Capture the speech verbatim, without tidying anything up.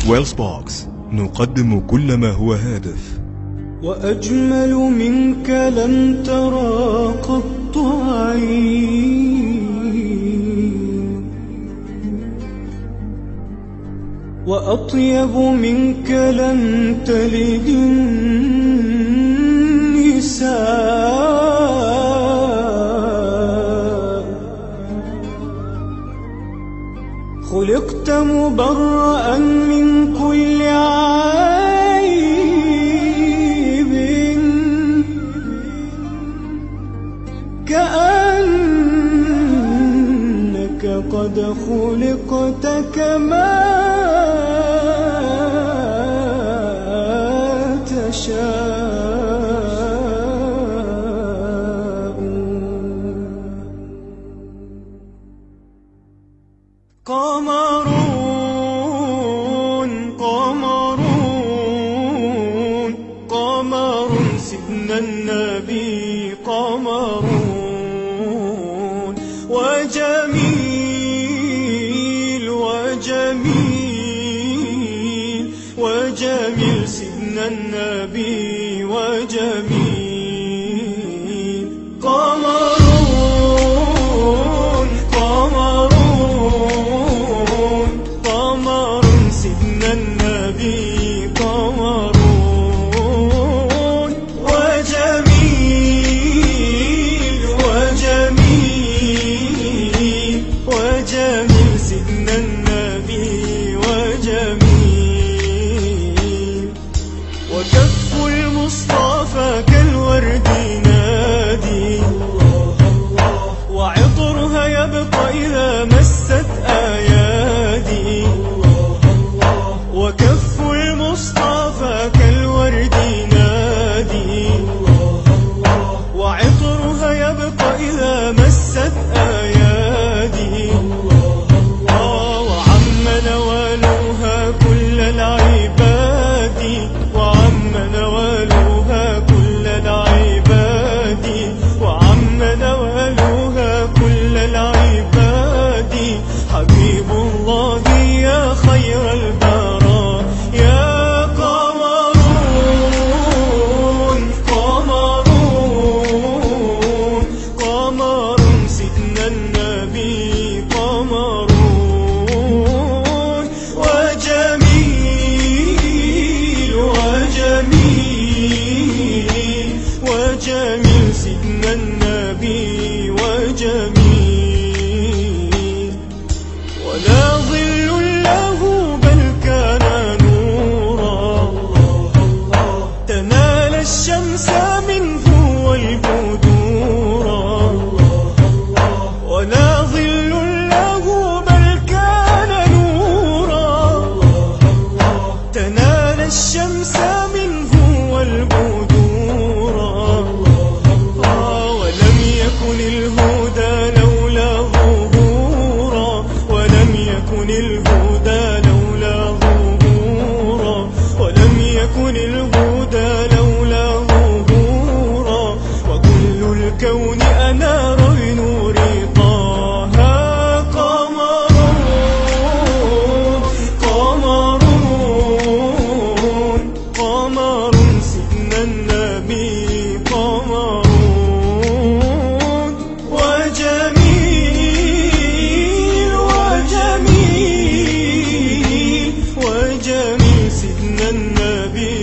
ويلز بوكس نقدم كل ما هو هادف. وأجمل منك لم ترى قط عين، وأطيب منك لم تلد النساء. خلقت مبرأ من كل عيب، كأنك قد خلقت كما تشاء. قمرون قمرون قمر سيدنا النبي، قمرون وجميل وجميل وجميل سيدنا النبي وجميل. قمرون قمرون قمر سيدنا النبي، قمرون وجميل وجميل وجميل سيدنا النبي وجميل. وكف المصطفى كالورد نادي، وعطرها يبقى إذا مست أيادي. وكف المصطفى كالورد نادي، وعطرها يبقى إذا مست أيادي. وعم نوالها كل العباد، وعم نوالها كل العباد، وعم نوالها كل العباد. حبيب الله يا خير البراء يا قمرون قمرون قمر سيدنا النبي، قمرون وجميل وجميل وجميل سيدنا النبي وجميل. ولا ظل له بل كان نورا، تنال الشمس منه والبدورا. ولا ظل له بل كان نورا، تنال الشمس منه والبدورا. ولم يكن الهدى لولا ظهورا، ولم يكن الهدى لولا ظهورا، ولم يكن الهدى لولا ظهورا. وكل الكون أنار بنور طه. قمرون قمرون قمر سيدنا النبي، قمرون وجميل وجميل وجميل سيدنا النبي